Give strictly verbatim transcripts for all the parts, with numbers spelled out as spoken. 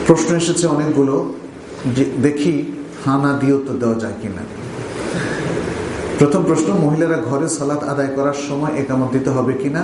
প্রশ্ন এসেছে অনেকগুলো, দেখি হা না দিয়েও তো দেওয়া যায় কিনা। প্রথম প্রশ্ন, মহিলারা ঘরে সালাত আদায় করার সময় একামত দিতে হবে কিনা?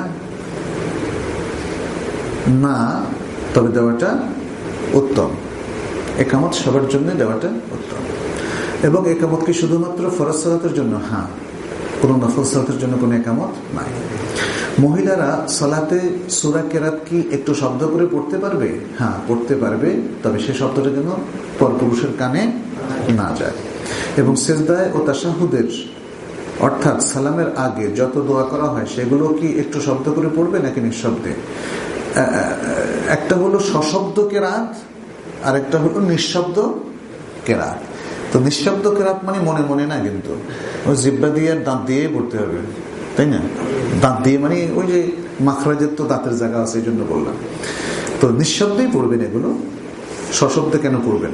না, তবে দেওয়াটা উত্তম। একামত সবার জন্য দেওয়াটা উত্তম। এবং একামত কি শুধুমাত্র ফরজ সালাতের জন্য? হ্যাঁ, কোন নফল সালাতের জন্য কোনো একামত নাই। মহিলারা সালাতে সূরা কেরাত কি একটু শব্দ করে পড়তে পারবে? হ্যাঁ, পড়তে পারবে, তবে সে শব্দটা যেন পরপুরুষের কানে না যায়। এবং সিজদায় ও তাশাহুদের অর্থাৎ সালামের আগে যত দোয়া করা হয় সেগুলো কি একটু শব্দ করে পড়বে নাকি নিঃশব্দে? একটা হলো সশব্দ কেরাত আর একটা হলো নিঃশব্দ কেরাত। তো নিঃশব্দ কেরাত মানে মনে মনে না, কিন্তু ওই জিব্বা দিয়ে দাঁত দিয়ে পড়তে হবে, তাই না? দাঁত দিয়ে মানে ওই যে মাখরাজের তো দাঁতের জায়গা আছে, এই জন্য বললাম। তো নিঃশব্দেই পড়বেন এগুলো, সশব্দে কেন পড়বেন?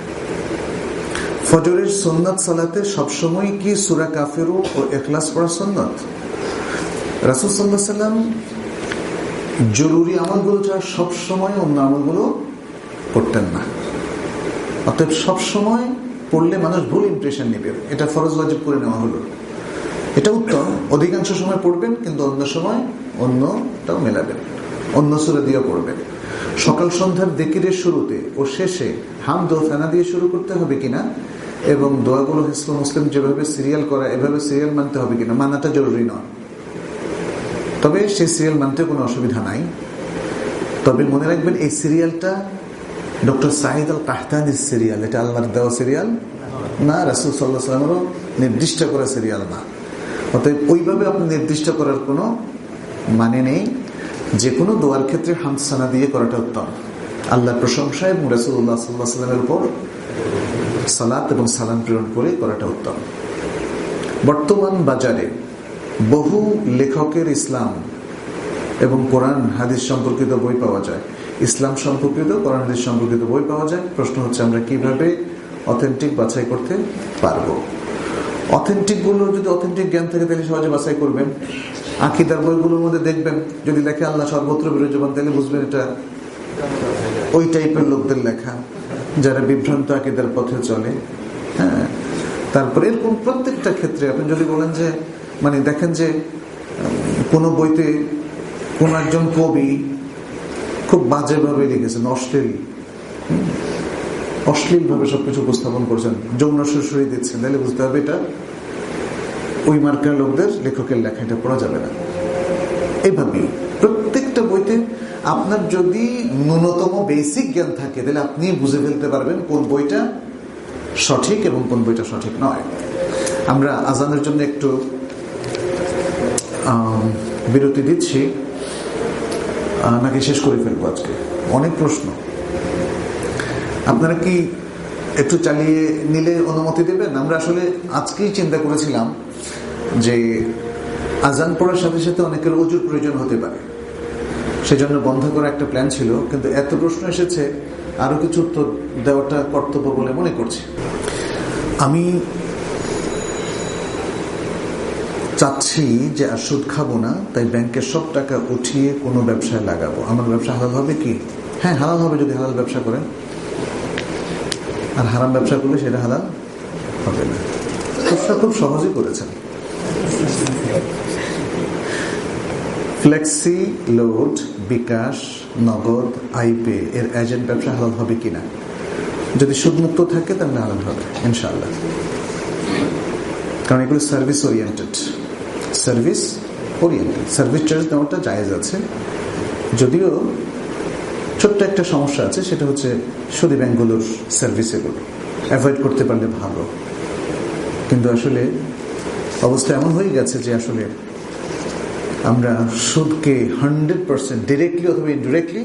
ফজরের সুন্নাত সালাতে সবসময় কি সূরা কাফিরুন ও ইখলাস পড়া সুন্নাত? রাসূল সাল্লাল্লাহু আলাইহি ওয়াসাল্লাম জরুরি আমলগুলো ছাড়া সবসময় অন্য আমলগুলো পড়তেন না। অতএব সবসময় পড়লে মানুষ ভুল ইমপ্রেশন নেবে, এটা ফরজ ওয়াজিব করে নেওয়া হলো, এটা উত্তম। অধিকাংশ সময় পড়বেন, কিন্তু অন্য সময় অন্যটাও মেলাবেন, অন্য সূরা দিয়ে পড়বেন। সকাল সন্ধ্যার যিকিরের শুরুতে ও শেষে হামদ ও সানা দিয়ে শুরু করতে হবে কিনা, এবং দোয়াগুলো হিসবুল মুসলিম যেভাবে সিরিয়াল করা এভাবে সিরিয়াল মানতে হবে কিনা? মানাটা জরুরি নয়, তবে সেই সিরিয়াল মানতে কোনো অসুবিধা নাই। তবে মনে রাখবেন, এই সিরিয়ালটা ডক্টর সাঈদ আল কাহতানির সিরিয়াল, এটা আল্লাহর দেওয়া সিরিয়াল না, রাসূল সাল্লাল্লাহু আলাইহি ওয়াসাল্লামেরও নির্দিষ্ট করা সিরিয়াল না। অতএব ওইভাবে আপনি নির্দিষ্ট করার কোনো মানে নেই। যে কোনো দোয়ার ক্ষেত্রে হামদ সানা দিয়ে করাটা উত্তম। আল্লাহর প্রশংসা এবং রাসূলুল্লাহ সাল্লাল্লাহু আলাইহি ওয়াসাল্লামের উপর সালাত এবং সালাম প্রেরণ করে করাটা উত্তম। বর্তমান বাজারে বহু লেখকের ইসলাম এবং কোরআন হাদিস সম্পর্কিত বই পাওয়া যায়, ইসলাম সম্পর্কিত কোরআন হাদিস সম্পর্কিত বই পাওয়া যায়। প্রশ্ন হচ্ছে, আমরা কিভাবে অথেন্টিক বাছাই করতে পারবো? অথেন্টিক গুলো যদি অথেন্টিক জ্ঞান থেকে তাহলে সহজে বাছাই করবেন। আকীদার বইগুলোর মধ্যে দেখবেন, যদি লেখে আল্লাহ সর্বত্র বিরাজমান, তাহলে বুঝবেন এটা ওই টাইপের লোকদের লেখা যারা বিভ্রান্ত আকীদার পথে চলে। হ্যাঁ, তারপরে এরকম প্রত্যেকটা ক্ষেত্রে আপনি যদি বলেন যে মানে দেখেন যে কোন বইতে কোন একজন কবি খুব বাজেভাবে লিখেছেন, অশ্লীল অশ্লীল ভাবে সবকিছু উপস্থাপন করছেন, যৌন সুরসুরি দিচ্ছেন, তাহলে বুঝতে হবে এটা ওই মার্কার লোকদের লেখকের লেখা, এটা পড়া যাবে না। এইভাবেই প্রত্যেকটা বইতে আপনার যদি ন্যূনতম বেসিক জ্ঞান থাকে, তাহলে আপনি বুঝে ফেলতে পারবেন কোন বইটা সঠিক এবং কোন বইটা সঠিক নয়। আমরা আজানের জন্য একটু বিরতি দিচ্ছি, নাকি শেষ করে ফেলবো? আজকে অনেক প্রশ্ন, আপনারা কি একটু চালিয়ে নিলে অনুমতি দেবেন? আমরা আসলে আজকেই চিন্তা করেছিলাম যে আজান পড়ার সাথে সাথে অনেকের ওযুর প্রয়োজন হতে পারে, সেজন্য বন্ধ করা একটা প্ল্যান ছিল, কিন্তু এত প্রশ্ন এসেছে আরো কিছু উত্তর দেওয়াটা কর্তব্য বলে মনে করছি। আমি চাচ্ছি যে আর সুদ খাবো না, তাই ব্যাংকের সব টাকা উঠিয়ে কোনো ব্যবসায় লাগাবো। আমার ব্যবসা হালাল হবে কি? হ্যাঁ, হালাল হবে যদি হালাল ব্যবসা করেন, আর হারাম ব্যবসা করলে সেটা হালাল হবে না। ব্যবসা খুব সহজেই করেছেন। ফ্লেক্সি লোড, বিকাশ, নগদ, আইপে এর এজেন্ট ব্যবসা হালাল হবে কিনা? যদি সুদমুক্ত থাকে তাহলে হালাল হবে ইনশাআল্লাহ, কারণ এগুলো service oriented. Service oriented service charge দেওয়াটা জায়েজ আছে, যদিও ছোট্ট একটা সমস্যা আছে, সেটা হচ্ছে সুদী ব্যাংকগুলোর সার্ভিস এগুলো অ্যাভয়েড করতে পারলে ভালো। কিন্তু আসলে অবস্থা এমন হয়ে গেছে যে আসলে আমরা সুদকে হান্ড্রেড পার্সেন্ট ডিরেক্টলি অথবা ইনডিরেক্টলি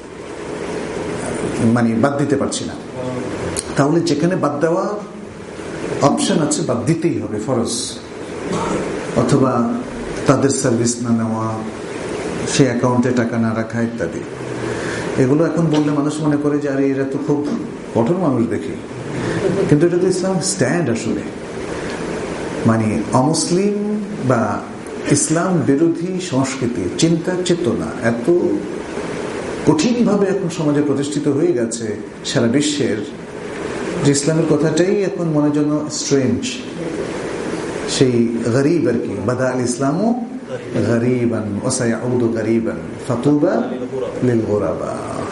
মানে বাদ দিতে পারছি না। তাহলে যেখানে বাদ দেওয়া অপশন আছে, বাদ দিতেই হবে, ফরজ, অথবা তাদের সার্ভিস না নেওয়া, সে অ্যাকাউন্টে টাকা না রাখা ইত্যাদি। এগুলো এখন বললে মানুষ মনে করে যে আরে এরা তো খুব কঠোর মানুষ দেখি, কিন্তু এটা তো ইসলাম স্ট্যান্ড। আসলে মানে অমুসলিম বা ইসলাম বিরোধী সংস্কৃতি, চিন্তা চেতনা এত কঠিনভাবে এখন সমাজে প্রতিষ্ঠিত হয়ে গেছে সারা বিশ্বের, যে ইসলামের কথাটাই এখন মনে যেন স্ট্রেঞ্জ, সেই গরিব আর কি, বাদা আল ইসলামু গরিবান ওয়া সায়াউদু গরিবান ফাতুবা লিল গুরাবা।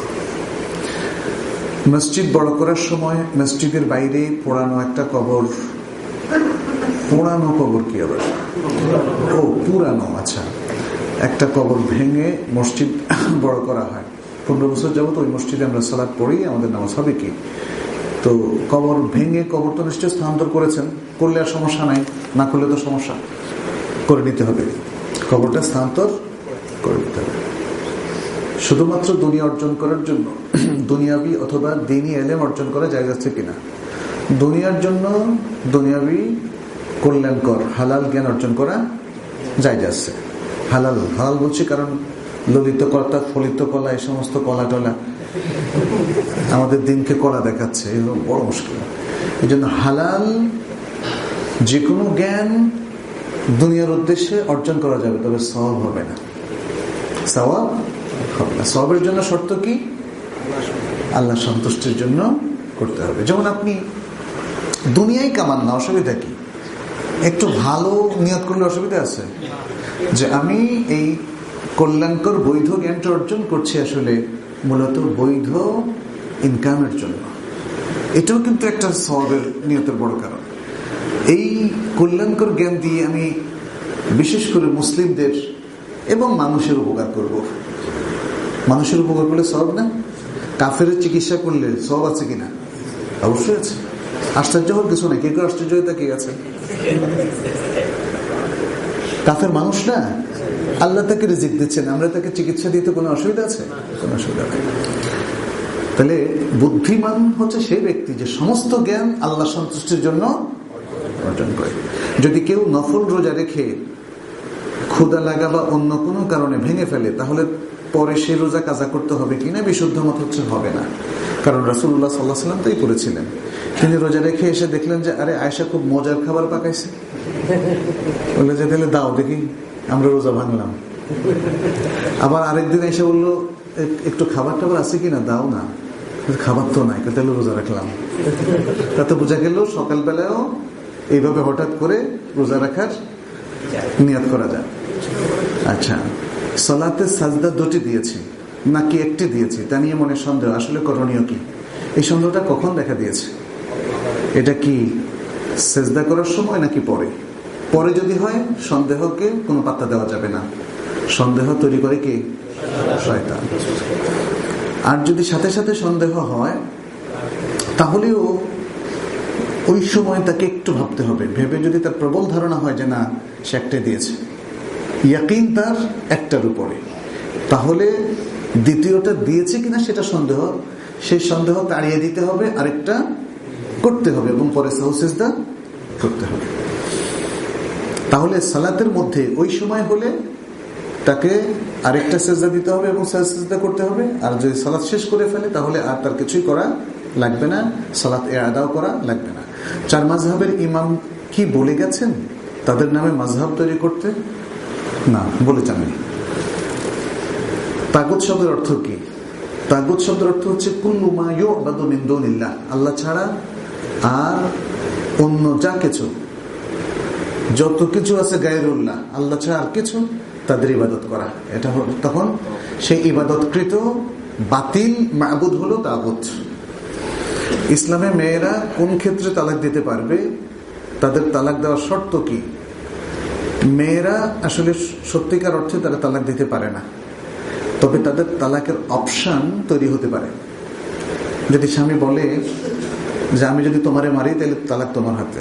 মসজিদ বড় করার সময় মসজিদের বাইরে পোড়ানো একটা কবর, পোড়ানো কবর কি আবার, ও পুরানো, আচ্ছা, একটা কবর ভেঙে মসজিদ বড় করা হয়। পনেরো বছর যাবত ওই মসজিদে আমরা সালাত পড়ি, আমাদের নামাজ হবে কি? তো কবর ভেঙে, কবর তো নিশ্চয় স্থানান্তর করেছেন, করলে আর সমস্যা নাই, না করলে তো সমস্যা, করে নিতে হবে, কবরটা স্থানান্তর করে নিতে হবে। শুধুমাত্র দুনিয়া অর্জন করার জন্য, দুনিয়াবি অথবা দ্বীনি ইলম অর্জন করা যায় যাচ্ছে কিনা? দুনিয়ার জন্য দুনিয়াবি কল্যাণকর হালাল জ্ঞান অর্জন করা যায় যাচ্ছে। হালাল হালাল বলছি কারণ ললিত কর্তা, ফলিত কলা, এই সমস্ত কলা টলা আমাদের দিনকে কলা দেখাচ্ছে, এগুলো বড় মুশকিল। এই জন্য হালাল যে কোনো জ্ঞান দুনিয়ার উদ্দেশ্যে অর্জন করা যাবে, তবে সওয়াব হবে না, সওয়াব হবে না। সওয়াবের জন্য শর্ত কি? আল্লাহ সন্তুষ্টির জন্য করতে হবে। যেমন আপনি দুনিয়ায় কামান না, অসুবিধা কি? একটু ভালো নিয়ত করলে অসুবিধা আছে? যে আমি এই কল্যাণকর বৈধ জ্ঞানটা অর্জন করছি আসলে মূলত বৈধ ইনকামের জন্য, এটাও কিন্তু একটা সওয়াবের নিয়তের বড় কারণ। এই কল্যাণকর জ্ঞান দিয়ে আমি বিশেষ করে মুসলিমদের এবং মানুষের উপকার করব। মানুষের উপকার করলে সওয়াব না? কাফের চিকিৎসা করলে সওয়াব আছে কিনা? অবশ্যই আছে। আশ্চর্য হওয়ার কিছু নেই। কে কেউ আশ্চর্য হয়ে তাকিয়ে আছে? কাফের মানুষ না, আল্লাহ তাকে রিজিক দিচ্ছেন, আমরা তাকে চিকিৎসা দিতে কোনো অসুবিধা আছে? কোনো অসুবিধা নেই। তাহলে বুদ্ধিমান হচ্ছে সেই ব্যক্তি যে সমস্ত জ্ঞান আল্লাহ সন্তুষ্টির জন্য অর্জন করে। যদি কেউ নফল রোজা রেখে ক্ষুধা লাগা বা অন্য কোনো কারণে ভেঙে ফেলে, তাহলে পরে সে রোজা কাজা করতে হবে কিনা? বিশুদ্ধ মত হচ্ছে হবে না, কারণ রাসূলুল্লাহ সাল্লাল্লাহু আলাইহি ওয়াসাল্লাম তাই করেছিলেন। তিনি রোজা রেখে এসে দেখলেন যে আরে আয়েশা খুব মজার খাবার পাকাইছে, বললে যে তাহলে দাও দেখি, আমরা রোজা ভাঙলাম। আবার আরেকদিন এসে বললো একটু খাবার টাবার আছে কিনা, দাও না, খাবার তো নাই, তাহলে রোজা রাখলাম। তাতে বোঝা গেল সকালবেলাও এইভাবে হঠাৎ করে রোজা রাখার নিয়ত করা যায়। আচ্ছা, সালাতে সাজদা দুটি দিয়েছি নাকি একটি দিয়েছি তা নিয়ে মনে সন্দেহ, আসলে করণীয় কি? এই সন্দেহটা কখন দেখা দিয়েছে? এটা কি সেজদা করার সময় নাকি পরে? পরে যদি হয় সন্দেহকে কোনো পাত্তা দেওয়া যাবে না, সন্দেহ তৈরি করে কি? শয়তান। আর যদি সাথে সাথে সন্দেহ হয় তাহলেও ওই সময় তাকে একটু ভাবতে হবে, ভেবে যদি তার প্রবল ধারণা হয় যে না সে একটাই দিয়েছে, ইয়াকিন তার একটার উপরে, তাহলে দ্বিতীয়টা দিয়েছে কিনা সেটা সন্দেহ, সেই সন্দেহ তাড়িয়ে দিতে হবে, আরেকটা করতে হবে এবং পরে সাহু সিজদা করতে হবে। তাহলে সালাতের মধ্যে ওই সময় হলে তাকে আরেকটা সিজদা দিতে হবে এবং সাহু সিজদা করতে হবে। আর যদি সালাত শেষ করে ফেলে তাহলে আর তার কিছুই করা লাগবে না, সালাত আদাও করা লাগবে না। চার মাযহাবের ইমাম কি বলে গেছেন তাদের নামে মাযহাব তৈরি করতে? না, বলেছেন না। তাগুত শব্দের অর্থ কি? তাগুত শব্দের অর্থ হচ্ছে কুল্লু মা ইউবাদু মিন দুনিল্লাহ, আল্লাহ ছাড়া আর অন্য যা কিছু, যত কিছু আছে গায়রুল্লাহ, আল্লাহ ছাড়া আর কিছু, তাদের ইবাদত করা। এটা তখন সেই ইবাদতকৃত বাতিল মাবুদ হলো তাগুত। ইসলামে মেয়েরা কোন ক্ষেত্রে তালাক দিতে পারবে, তাদের তালাক দেওয়ার শর্ত কি? মেয়েরা আসলে সত্যিকার অর্থে তারা তালাক দিতে পারে না, তবে তাদের তালাকের অপশন তৈরি হতে পারে। যদি স্বামী বলে যে আমি যদি তোমারে মারি তাহলে তালাক তোমার হাতে,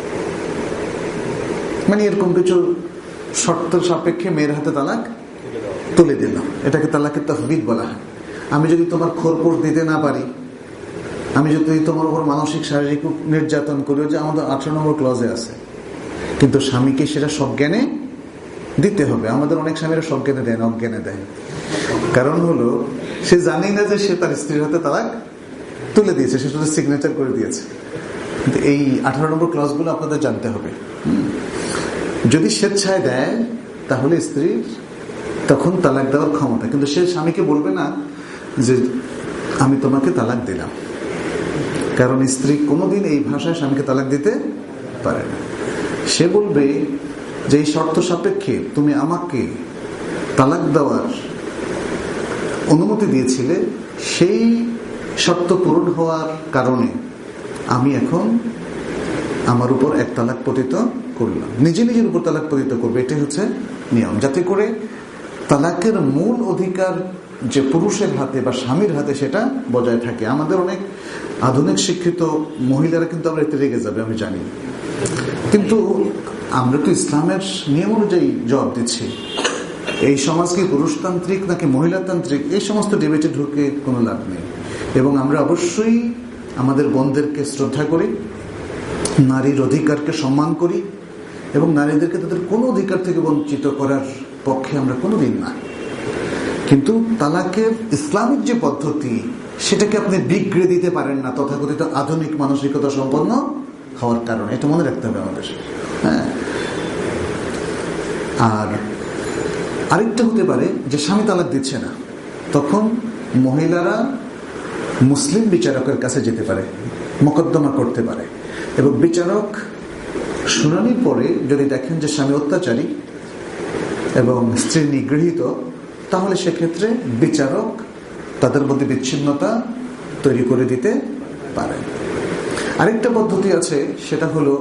মানে এরকম কিছু শর্ত সাপেক্ষে মেয়ের হাতে তালাক তুলে দিলাম, এটাকে তালাকের তাফবিদ বলা হয়। আমি যদি তোমার খোরপোশ দিতে না পারি, আমি যদি তোমার উপর মানসিক শারীরিক নির্যাতন করি, যে আমাদের আঠারো নম্বর ক্লজে আছে, কিন্তু স্বামীকে সেটা সজ্ঞানে দিতে হবে। আমাদের অনেক স্বামীরা সজ্ঞানে দেয় না, অজ্ঞানে দেয়। কারণ হলো সে জানি না যে সে তার স্ত্রীর হাতে তালাক তুলে দিয়েছে, সে শুধু সিগনেচার করে দিয়েছে। কিন্তু এই আঠারো নম্বর ক্লজগুলো আপনাদের জানতে হবে। যদি স্বেচ্ছায় দেয় তাহলে স্ত্রীর তখন তালাক দেওয়ার ক্ষমতা, কিন্তু সে স্বামীকে বলবে না যে আমি তোমাকে তালাক দিলাম, কারণ স্ত্রী কোনোদিন এই ভাষায় স্বামীকে তালাক দিতে পারে না। সে বলবে যে এই শর্ত সাপেক্ষে তুমি আমাকে তালাক দেওয়ার অনুমতি দিয়েছিলে, সেই শর্ত পূরণ হওয়ার কারণে আমি এখন আমার উপর এক তালাক পতিত করলাম, নিজে নিজের উপর তালাক পতিত করবে। এটাই হচ্ছে নিয়ম, যাতে করে তালাকের মূল অধিকার যে পুরুষের হাতে বা স্বামীর হাতে সেটা বজায় থাকে। আমাদের অনেক আধুনিক শিক্ষিত মহিলারা কিন্তু আমরা এতে রেগে যাবে, আমি জানি, কিন্তু আমরা তো ইসলামের নিয়ম অনুযায়ী জবাব দিচ্ছি। এই সমাজ কি পুরুষতান্ত্রিক নাকি মহিলাতান্ত্রিক, এই সমস্ত ডিবেটে ঢুকে কোনো লাভ নেই। এবং আমরা অবশ্যই আমাদের বোনদেরকে শ্রদ্ধা করি, নারীর অধিকারকে সম্মান করি, এবং নারীদেরকে তাদের কোনো অধিকার থেকে বঞ্চিত করার পক্ষে আমরা কোনোদিন না। কিন্তু তালাকের ইসলামিক যে পদ্ধতি, সেটাকে আপনি বিগড়ে দিতে পারেন না তথাকথিত আধুনিক মানসিকতা সম্পন্ন হওয়ার কারণে। এটা মনে রাখতে হবে আমাদের। হ্যাঁ, আর আরেকটা হতে পারে যে স্বামী তালাক দিচ্ছে না, তখন মহিলারা মুসলিম বিচারকের কাছে যেতে পারে, মোকদ্দমা করতে পারে, এবং বিচারক শুনানির পরে যদি দেখেন যে স্বামী অত্যাচারী এবং স্ত্রী নিগৃহীত, তাহলে সেক্ষেত্রে বিচারক তাদের মধ্যে বিচ্ছিন্নতা তৈরি করে দিতে পারে। আরেকটা পদ্ধতি আছে, সেটা হলো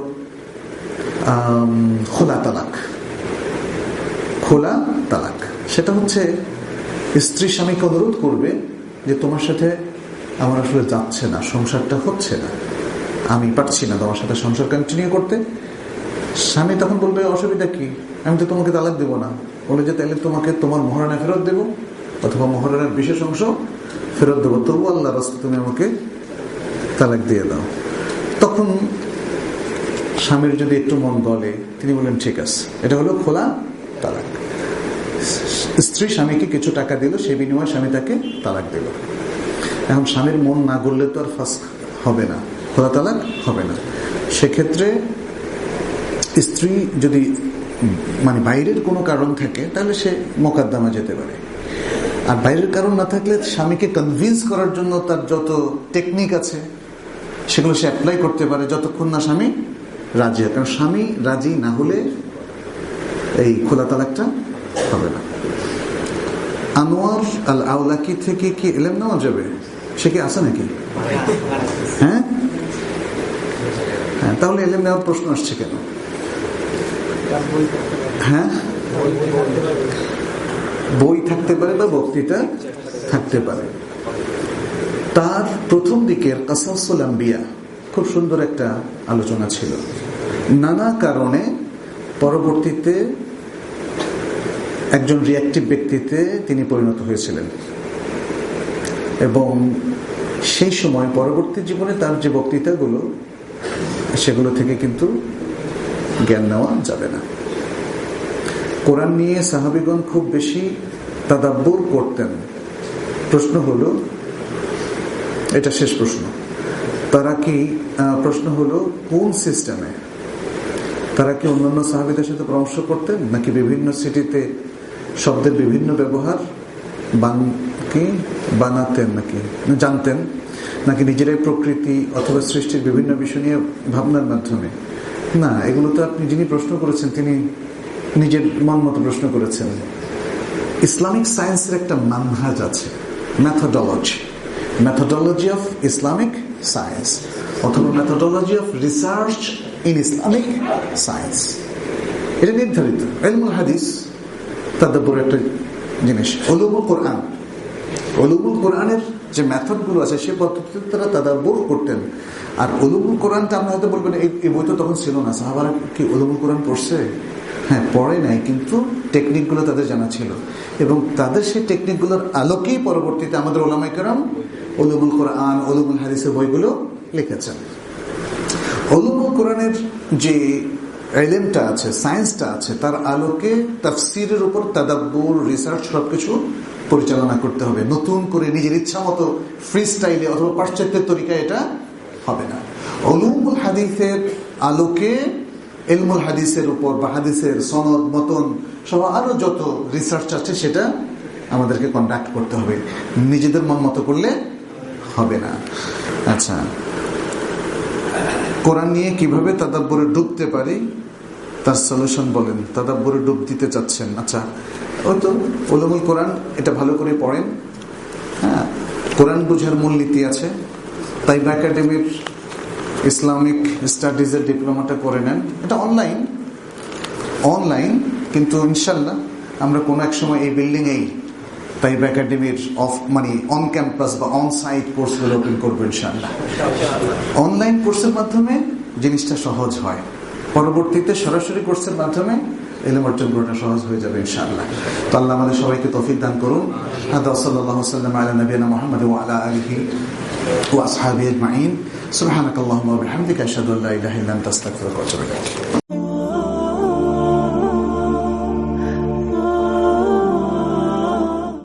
খোলা তালাক। খোলা তালাক সেটা হচ্ছে স্ত্রী স্বামীকে অনুরোধ করবে যে তোমার সাথে আমার আসলে যাচ্ছে না, সংসারটা হচ্ছে না, আমি পারছি না তোমার সাথে সংসার কন্টিনিউ করতে। স্বামী তখন বলবে অসুবিধা কি, আমি তো তোমাকে তালাক দেবো না। বলে যে তাহলে তোমাকে তোমার মহারানা ফেরত দেবো, অথবা মহারানার বিশেষ অংশ ফেরত দেবো, তবু আল্লাহ রাস্তায় তুমি আমাকে তালাক দিয়ে দাও। তখন স্বামীর যদি একটু মন গলে, তিনি বলেন ঠিক আছে, এটা হলো খোলা তালাক। স্ত্রী স্বামীকে কিছু টাকা দিল, সেই বিনিময়ে স্বামী তাকে তালাক দিল। এখন স্বামীর মন না গড়লে তো আর ফাঁস হবে না, খোলা তালাক হবে না। সেক্ষেত্রে স্ত্রী যদি মানে বাইরের কোনো কারণ থাকে, তাহলে সে মোকদ্দমা যেতে পারে। আর বাইরের কারণ না থাকলে স্বামীকে কনভিন্স করার জন্য তার যত টেকনিক আছে সেগুলো সে অ্যাপ্লাই করতে পারে, যতক্ষণ না স্বামী রাজি হয়। কারণ স্বামী রাজি না হলে এই খোলা তালাকটা হবে না। আনোয়ার আল আওলাকি থেকে কি এলেম নেওয়া যাবে? সে কি আছে নাকি? হ্যাঁ হ্যাঁ, তাহলে এলেম নেওয়ার প্রশ্ন আসছে কেন? হ্যাঁ, বই থাকতে পারে বা বক্তৃতা থাকতে পারে। তার প্রথম দিকের কাসাসুল আম্বিয়া খুব সুন্দর একটা আলোচনা ছিল। নানা কারণে পরবর্তীতে একজন রিঅ্যাক্টিভ ব্যক্তিতে তিনি পরিণত হয়েছিলেন, এবং সেই সময় পরবর্তী জীবনে তার যে বক্তৃতাগুলো, সেগুলো থেকে কিন্তু জ্ঞান নেওয়া যাবে না। কোরআন নিয়ে সাহাবীগণ খুব বেশি তাদাব্বুর করতেন। প্রশ্ন হলো, এটা শেষ প্রশ্ন, তারা কি প্রশ্ন হলো কোন সিস্টেমে, তারা কি অন্যান্য সাহাবীদের সাথে পরামর্শ করতেন, নাকি বিভিন্ন সিটিতে শব্দের বিভিন্ন ব্যবহার কি বানাতেন, নাকি জানতেন, নাকি নিজেরাই প্রকৃতি অথবা সৃষ্টির বিভিন্ন বিষয় নিয়ে ভাবনার মাধ্যমে? না, এগুলো তো আপনি যিনি প্রশ্ন করেছেন তিনি নিজের মন মতো প্রশ্ন করেছেন। ইসলামিক সায়েন্সের একটা মানহাজ আছে, methodology, methodology of Islamic science, অথবা methodology of research in Islamic science. এটা নির্ধারিত। ইলমুল হাদিস তাদাব্বুর একটা জিনিস। উলুমুল কোরআন, উলুমুল কোরআনের যে মেথডগুলো আছে সে পদ্ধতিতে তারা তাদাব্বুর করতেন। আর উলুমুল কোরআনটা আমরা হয়তো বলবেন এই বই তো তখন ছিল না, সাহাবারা কি উলুমুল কোরআন পড়ছে? হ্যাঁ, পড়ে নাই, কিন্তু টেকনিকগুলো তাদের জানা ছিল, এবং তাদের সেই টেকনিকগুলোর আলোকেই পরবর্তীতে আমাদের উলামায়ে কেরাম উলুমুল কোরআন, উলুমুল হাদিসের বইগুলো লিখেছেন। উলুমুল কোরআনের যে ইলমটা আছে, সায়েন্সটা আছে, তার আলোকে তাফসীরের উপর তাদাব্বুর, রিসার্চ সবকিছু পরিচালনা করতে হবে। নতুন করে নিজের ইচ্ছা মতো ফ্রি স্টাইলে অথবা পাশ্চাত্যের তরিকায় এটা হবে না। উলুমুল হাদিসের আলোকে ইলমুল হাদিসের উপর বা হাদিসের সনদ, মতন সহ আরো যত রিসার্চ আছে সেটা আমাদেরকে কন্ডাক্ট করতে হবে, নিজেদের মন মতো করলে হবে না। আচ্ছা, কোরআন নিয়ে কিভাবে তাদাব্বুরে ডুবতে পারি তার সলিউশন বলেন। তাদাব্বুরে ডুব দিতে চাচ্ছেন, আচ্ছা ওই তো উলুমুল কোরআন, এটা ভালো করে পড়েন। হ্যাঁ, কোরআন বুঝার মূলনীতি আছে, তাইবা একাডেমির ইসলামিক স্টাডিজের ডিপ্লোমাটা করে নেন। এটা অনলাইন অনলাইন কিন্তু ইনশাল্লাহ আমরা কোনো এক সময় এই বিল্ডিং এই তাইবা একাডেমির অফ মানে অন ক্যাম্পাস বা অন সাইট কোর্সগুলো ওপেন করবো ইনশাল্লাহ। অনলাইন কোর্সের মাধ্যমে জিনিসটা সহজ হয়, পরবর্তীতে সরাসরি কোর্সের মাধ্যমে ইলম অর্জন করাটা সহজ হয়ে যাবে ইনশাআল্লাহ। তো আল্লাহ আমাদের সবাইকে তৌফিক দান করুন। হাদা সাল্লাল্লাহু আলাইহি ওয়া সাল্লাম আলা নবিয়িনা মুহাম্মদ ওয়া আলা আলিহি ওয়া আসহাবিহি আজমাইন। সুবহানাকাল্লাহুম্মা ওয়া বিহামদিকা আশহাদু আল্লা ইলাহা ইল্লা আনতা আস্তাগফিরুকা ওয়া আতুবু ইলাইক।